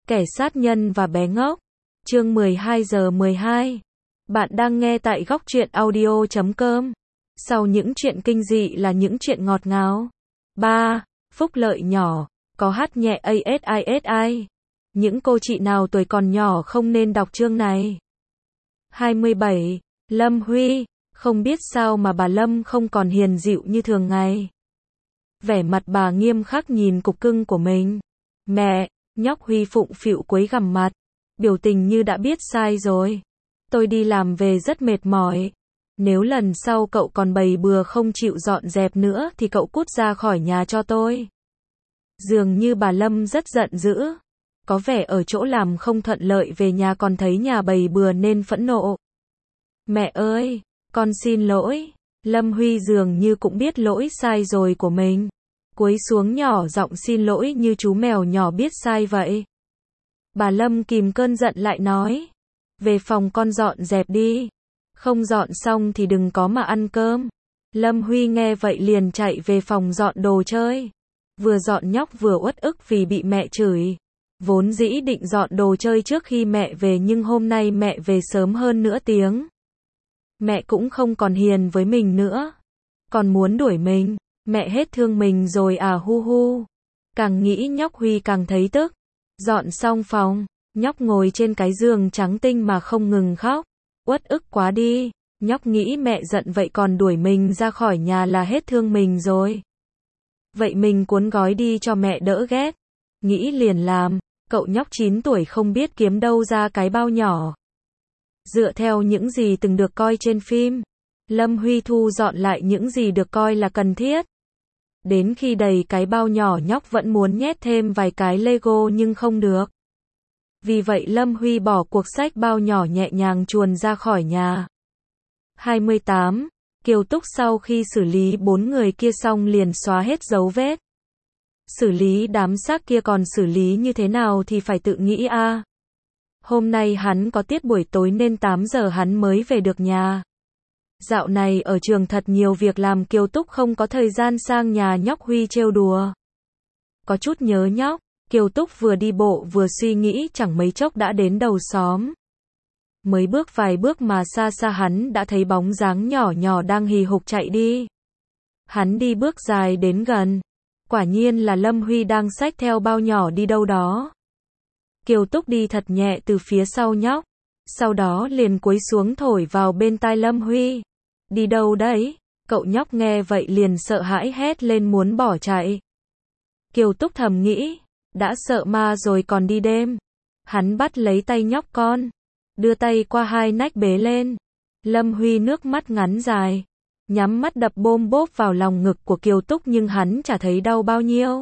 Kẻ sát nhân và bé ngốc. Chương 12 giờ 12. Bạn đang nghe tại góc truyện audio.com. Sau những chuyện kinh dị là những chuyện ngọt ngào. 3. Phúc lợi nhỏ. Có hát nhẹ ASISI. Những cô chị nào tuổi còn nhỏ không nên đọc chương này. 27. Lâm Huy. Không biết sao mà bà Lâm không còn hiền dịu như thường ngày. Vẻ mặt bà nghiêm khắc nhìn cục cưng của mình. Mẹ, nhóc Huy phụng phịu cúi gằm mặt. Biểu tình như đã biết sai rồi. Tôi đi làm về rất mệt mỏi. Nếu lần sau cậu còn bày bừa không chịu dọn dẹp nữa thì cậu cút ra khỏi nhà cho tôi. Dường như bà Lâm rất giận dữ. Có vẻ ở chỗ làm không thuận lợi về nhà còn thấy nhà bày bừa nên phẫn nộ. Mẹ ơi, con xin lỗi. Lâm Huy dường như cũng biết lỗi sai rồi của mình. Cúi xuống nhỏ giọng xin lỗi như chú mèo nhỏ biết sai vậy. Bà Lâm kìm cơn giận lại nói. Về phòng con dọn dẹp đi. Không dọn xong thì đừng có mà ăn cơm. Lâm Huy nghe vậy liền chạy về phòng dọn đồ chơi. Vừa dọn nhóc vừa uất ức vì bị mẹ chửi. Vốn dĩ định dọn đồ chơi trước khi mẹ về nhưng hôm nay mẹ về sớm hơn nửa tiếng. Mẹ cũng không còn hiền với mình nữa. Còn muốn đuổi mình. Mẹ hết thương mình rồi à hu hu. Càng nghĩ nhóc Huy càng thấy tức. Dọn xong phòng, nhóc ngồi trên cái giường trắng tinh mà không ngừng khóc. Uất ức quá đi. Nhóc nghĩ mẹ giận vậy còn đuổi mình ra khỏi nhà là hết thương mình rồi. Vậy mình cuốn gói đi cho mẹ đỡ ghét. Nghĩ liền làm. Cậu nhóc 9 tuổi không biết kiếm đâu ra cái bao nhỏ. Dựa theo những gì từng được coi trên phim, Lâm Huy thu dọn lại những gì được coi là cần thiết. Đến khi đầy cái bao nhỏ nhóc vẫn muốn nhét thêm vài cái Lego nhưng không được. Vì vậy Lâm Huy bỏ cuộc xách bao nhỏ nhẹ nhàng chuồn ra khỏi nhà. 28. Kiều Túc sau khi xử lý 4 người kia xong liền xóa hết dấu vết. Xử lý đám xác kia còn xử lý như thế nào thì phải tự nghĩ a. Hôm nay hắn có tiết buổi tối nên 8 giờ hắn mới về được nhà. Dạo này ở trường thật nhiều việc làm Kiều Túc không có thời gian sang nhà nhóc Huy trêu đùa. Có chút nhớ nhóc, Kiều Túc vừa đi bộ vừa suy nghĩ chẳng mấy chốc đã đến đầu xóm. Mới bước vài bước mà xa xa hắn đã thấy bóng dáng nhỏ nhỏ đang hì hục chạy đi. Hắn đi bước dài đến gần. Quả nhiên là Lâm Huy đang xách theo bao nhỏ đi đâu đó. Kiều Túc đi thật nhẹ từ phía sau nhóc. Sau đó liền cúi xuống thổi vào bên tai Lâm Huy. Đi đâu đấy? Cậu nhóc nghe vậy liền sợ hãi hét lên muốn bỏ chạy. Kiều Túc thầm nghĩ. Đã sợ ma rồi còn đi đêm. Hắn bắt lấy tay nhóc con. Đưa tay qua hai nách bế lên. Lâm Huy nước mắt ngắn dài. Nhắm mắt đập bôm bốp vào lòng ngực của Kiều Túc nhưng hắn chả thấy đau bao nhiêu.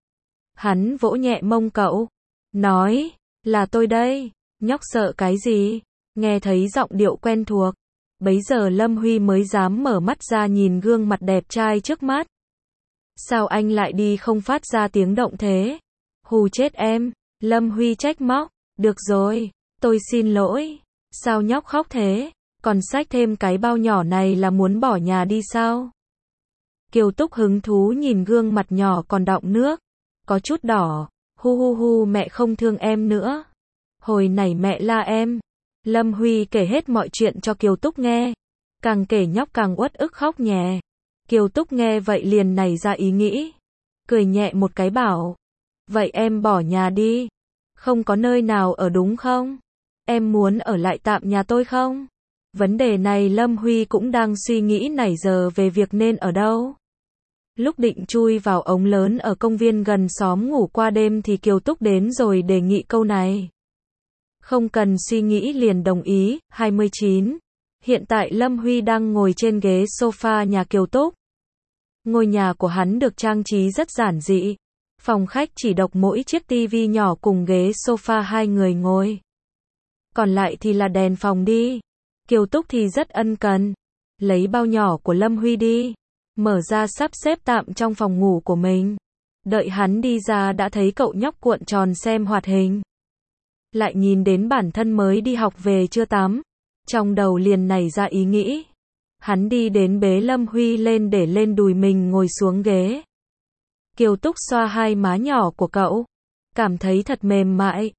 Hắn vỗ nhẹ mông cậu. Nói. Là tôi đây. Nhóc sợ cái gì? Nghe thấy giọng điệu quen thuộc. Bấy giờ Lâm Huy mới dám mở mắt ra nhìn gương mặt đẹp trai trước mắt. Sao anh lại đi không phát ra tiếng động thế? Hù chết em. Lâm Huy trách móc. Được rồi, tôi xin lỗi. Sao nhóc khóc thế? Còn xách thêm cái bao nhỏ này là muốn bỏ nhà đi sao? Kiều Túc hứng thú nhìn gương mặt nhỏ còn đọng nước. Có chút đỏ. Hu hu hu mẹ không thương em nữa. Hồi nãy mẹ la em. Lâm Huy kể hết mọi chuyện cho Kiều Túc nghe. Càng kể nhóc càng uất ức khóc nhè. Kiều Túc nghe vậy liền nảy ra ý nghĩ. Cười nhẹ một cái bảo. Vậy em bỏ nhà đi. Không có nơi nào ở đúng không? Em muốn ở lại tạm nhà tôi không? Vấn đề này Lâm Huy cũng đang suy nghĩ nãy giờ về việc nên ở đâu. Lúc định chui vào ống lớn ở công viên gần xóm ngủ qua đêm thì Kiều Túc đến rồi đề nghị câu này. Không cần suy nghĩ liền đồng ý. 29. Hiện tại Lâm Huy đang ngồi trên ghế sofa nhà Kiều Túc. Ngôi nhà của hắn được trang trí rất giản dị. Phòng khách chỉ độc mỗi chiếc tivi nhỏ cùng ghế sofa hai người ngồi. Còn lại thì là đèn phòng đi. Kiều Túc thì rất ân cần. Lấy bao nhỏ của Lâm Huy đi. Mở ra sắp xếp tạm trong phòng ngủ của mình. Đợi hắn đi ra đã thấy cậu nhóc cuộn tròn xem hoạt hình. Lại nhìn đến bản thân mới đi học về chưa tắm. Trong đầu liền nảy ra ý nghĩ. Hắn đi đến bế Lâm Huy lên để lên đùi mình ngồi xuống ghế. Kiều Túc xoa hai má nhỏ của cậu. Cảm thấy thật mềm mại.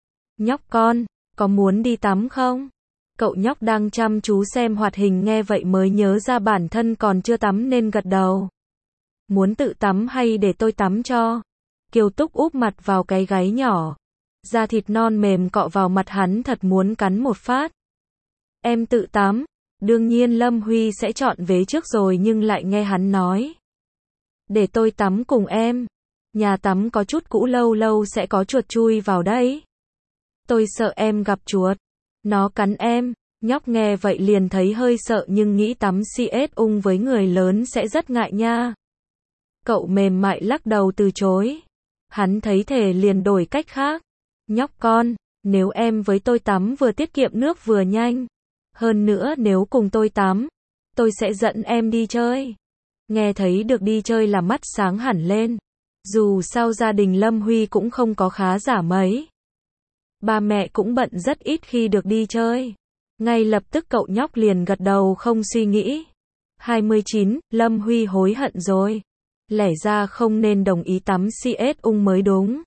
Nhóc con, có muốn đi tắm không? Cậu nhóc đang chăm chú xem hoạt hình nghe vậy mới nhớ ra bản thân còn chưa tắm nên gật đầu. Muốn tự tắm hay để tôi tắm cho? Kiều Túc úp mặt vào cái gáy nhỏ. Da thịt non mềm cọ vào mặt hắn thật muốn cắn một phát. Em tự tắm. Đương nhiên Lâm Huy sẽ chọn vế trước rồi nhưng lại nghe hắn nói. Để tôi tắm cùng em. Nhà tắm có chút cũ lâu lâu sẽ có chuột chui vào đấy. Tôi sợ em gặp chuột. Nó cắn em. Nhóc nghe vậy liền thấy hơi sợ nhưng nghĩ tắm CS ung với người lớn sẽ rất ngại nha. Cậu mềm mại lắc đầu từ chối. Hắn thấy thể liền đổi cách khác. Nhóc con, nếu em với tôi tắm vừa tiết kiệm nước vừa nhanh. Hơn nữa nếu cùng tôi tắm, tôi sẽ dẫn em đi chơi. Nghe thấy được đi chơi là mắt sáng hẳn lên. Dù sao gia đình Lâm Huy cũng không có khá giả mấy. Ba mẹ cũng bận rất ít khi được đi chơi. Ngay lập tức cậu nhóc liền gật đầu không suy nghĩ. 29, Lâm Huy hối hận rồi. Lẽ ra không nên đồng ý tắm CS ung mới đúng.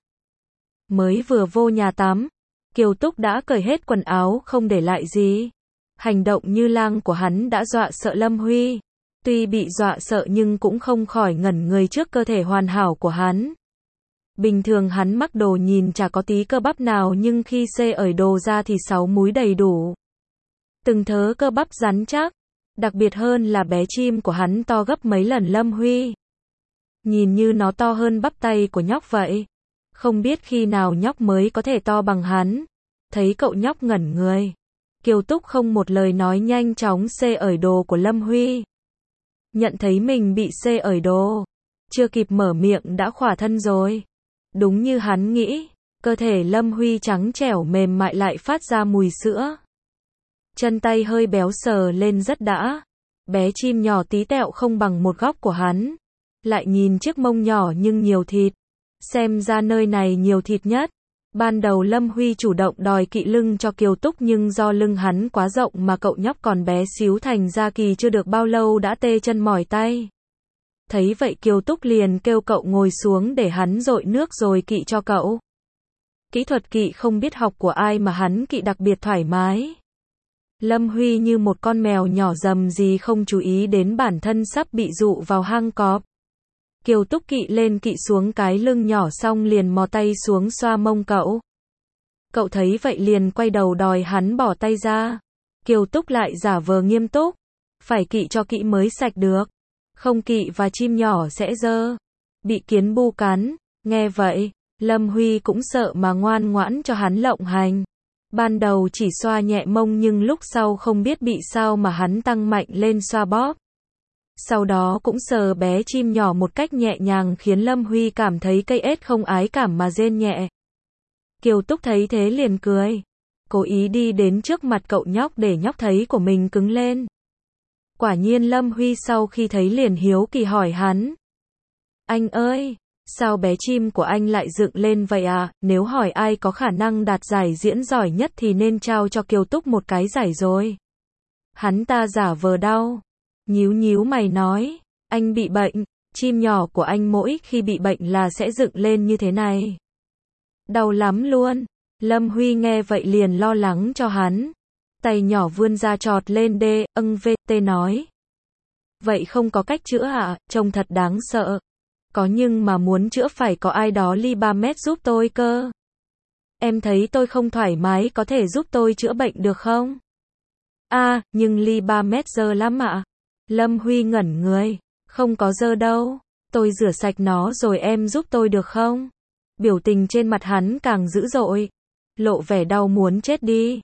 Mới vừa vô nhà tắm, Kiều Túc đã cởi hết quần áo không để lại gì. Hành động như lang của hắn đã dọa sợ Lâm Huy. Tuy bị dọa sợ nhưng cũng không khỏi ngẩn người trước cơ thể hoàn hảo của hắn. Bình thường hắn mặc đồ nhìn chả có tí cơ bắp nào nhưng khi cởi đồ ra thì 6 múi đầy đủ. Từng thớ cơ bắp rắn chắc. Đặc biệt hơn là bé chim của hắn to gấp mấy lần Lâm Huy. Nhìn như nó to hơn bắp tay của nhóc vậy. Không biết khi nào nhóc mới có thể to bằng hắn. Thấy cậu nhóc ngẩn người. Kiều Túc không một lời nói nhanh chóng cởi đồ của Lâm Huy. Nhận thấy mình bị cởi đồ. Chưa kịp mở miệng đã khỏa thân rồi. Đúng như hắn nghĩ. Cơ thể Lâm Huy trắng trẻo mềm mại lại phát ra mùi sữa. Chân tay hơi béo sờ lên rất đã. Bé chim nhỏ tí tẹo không bằng một góc của hắn. Lại nhìn chiếc mông nhỏ nhưng nhiều thịt. Xem ra nơi này nhiều thịt nhất. Ban đầu Lâm Huy chủ động đòi kỵ lưng cho Kiều Túc nhưng do lưng hắn quá rộng mà cậu nhóc còn bé xíu thành ra kỳ chưa được bao lâu đã tê chân mỏi tay. Thấy vậy Kiều Túc liền kêu cậu ngồi xuống để hắn dội nước rồi kỵ cho cậu. Kỹ thuật kỵ không biết học của ai mà hắn kỵ đặc biệt thoải mái. Lâm Huy như một con mèo nhỏ dầm gì không chú ý đến bản thân sắp bị dụ vào hang cọp. Kiều Túc kỵ lên kỵ xuống cái lưng nhỏ xong liền mò tay xuống xoa mông cậu. Cậu thấy vậy liền quay đầu đòi hắn bỏ tay ra. Kiều Túc lại giả vờ nghiêm túc. Phải kỵ cho kỹ mới sạch được. Không kỵ và chim nhỏ sẽ dơ. Bị kiến bu cắn. Nghe vậy, Lâm Huy cũng sợ mà ngoan ngoãn cho hắn lộng hành. Ban đầu chỉ xoa nhẹ mông nhưng lúc sau không biết bị sao mà hắn tăng mạnh lên xoa bóp. Sau đó cũng sờ bé chim nhỏ một cách nhẹ nhàng khiến Lâm Huy cảm thấy cây ếch không ái cảm mà rên nhẹ. Kiều Túc thấy thế liền cười. Cố ý đi đến trước mặt cậu nhóc để nhóc thấy của mình cứng lên. Quả nhiên Lâm Huy sau khi thấy liền hiếu kỳ hỏi hắn. Anh ơi, sao bé chim của anh lại dựng lên vậy à? Nếu hỏi ai có khả năng đạt giải diễn giỏi nhất thì nên trao cho Kiều Túc một cái giải rồi. Hắn ta giả vờ đau. Nhíu nhíu mày nói, anh bị bệnh, chim nhỏ của anh mỗi khi bị bệnh là sẽ dựng lên như thế này. Đau lắm luôn. Lâm Huy nghe vậy liền lo lắng cho hắn. Tay nhỏ vươn ra chọt lên đê, VT nói. Vậy không có cách chữa à, trông thật đáng sợ. Có nhưng mà muốn chữa phải có ai đó ly 3 mét giúp tôi cơ. Em thấy tôi không thoải mái có thể giúp tôi chữa bệnh được không? Nhưng ly 3 mét dơ lắm ạ. Lâm Huy ngẩn người. Không có dơ đâu. Tôi rửa sạch nó rồi em giúp tôi được không? Biểu tình trên mặt hắn càng dữ dội. Lộ vẻ đau muốn chết đi.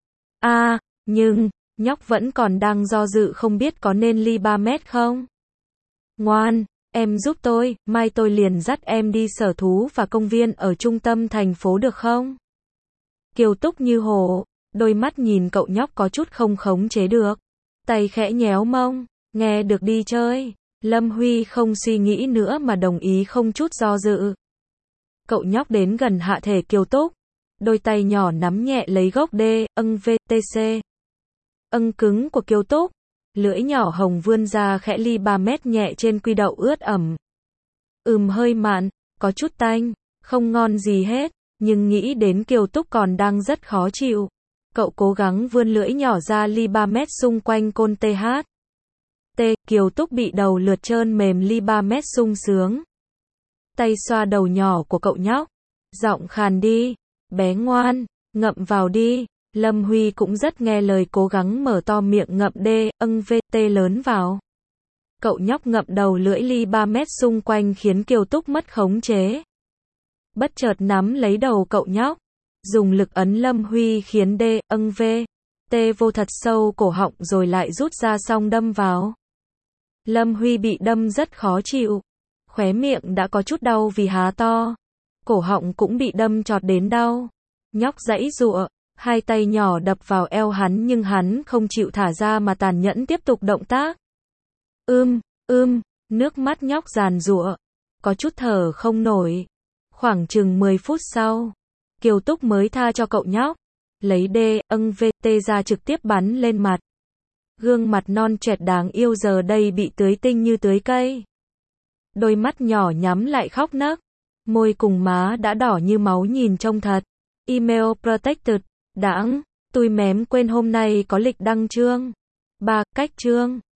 Nhưng, nhóc vẫn còn đang do dự không biết có nên ly 3 mét không? Ngoan, em giúp tôi, mai tôi liền dắt em đi sở thú và công viên ở trung tâm thành phố được không? Kiều Túc như hổ, đôi mắt nhìn cậu nhóc có chút không khống chế được. Tay khẽ nhéo mông, nghe được đi chơi. Lâm Huy không suy nghĩ nữa mà đồng ý không chút do dự. Cậu nhóc đến gần hạ thể Kiều Túc. Đôi tay nhỏ nắm nhẹ lấy gốc đê, VTC. Cứng của Kiều Túc. Lưỡi nhỏ hồng vươn ra khẽ ly 3 mét nhẹ trên quy đậu ướt ẩm. Hơi mặn, có chút tanh, không ngon gì hết. Nhưng nghĩ đến Kiều Túc còn đang rất khó chịu. Cậu cố gắng vươn lưỡi nhỏ ra ly 3 mét xung quanh côn TH. Kiều Túc bị đầu lượt trơn mềm ly 3 mét sung sướng. Tay xoa đầu nhỏ của cậu nhóc. Giọng khàn đi. Bé ngoan, ngậm vào đi. Lâm Huy cũng rất nghe lời cố gắng mở to miệng ngậm VT lớn vào. Cậu nhóc ngậm đầu lưỡi ly 3 mét xung quanh khiến Kiều Túc mất khống chế. Bất chợt nắm lấy đầu cậu nhóc. Dùng lực ấn Lâm Huy khiến VT vô thật sâu cổ họng rồi lại rút ra xong đâm vào. Lâm Huy bị đâm rất khó chịu. Khóe miệng đã có chút đau vì há to. Cổ họng cũng bị đâm chọt đến đau. Nhóc giãy giụa, hai tay nhỏ đập vào eo hắn nhưng hắn không chịu thả ra mà tàn nhẫn tiếp tục động tác. Nước mắt nhóc giàn giụa, có chút thở không nổi. Khoảng chừng 10 phút sau, Kiều Túc mới tha cho cậu nhóc, lấy VT ra trực tiếp bắn lên mặt. Gương mặt non trẻ đáng yêu giờ đây bị tưới tinh như tưới cây. Đôi mắt nhỏ nhắm lại khóc nấc, môi cùng má đã đỏ như máu nhìn trông thật. Email protected, đãng, tui mém quên hôm nay có lịch đăng chương. 3. Cách chương.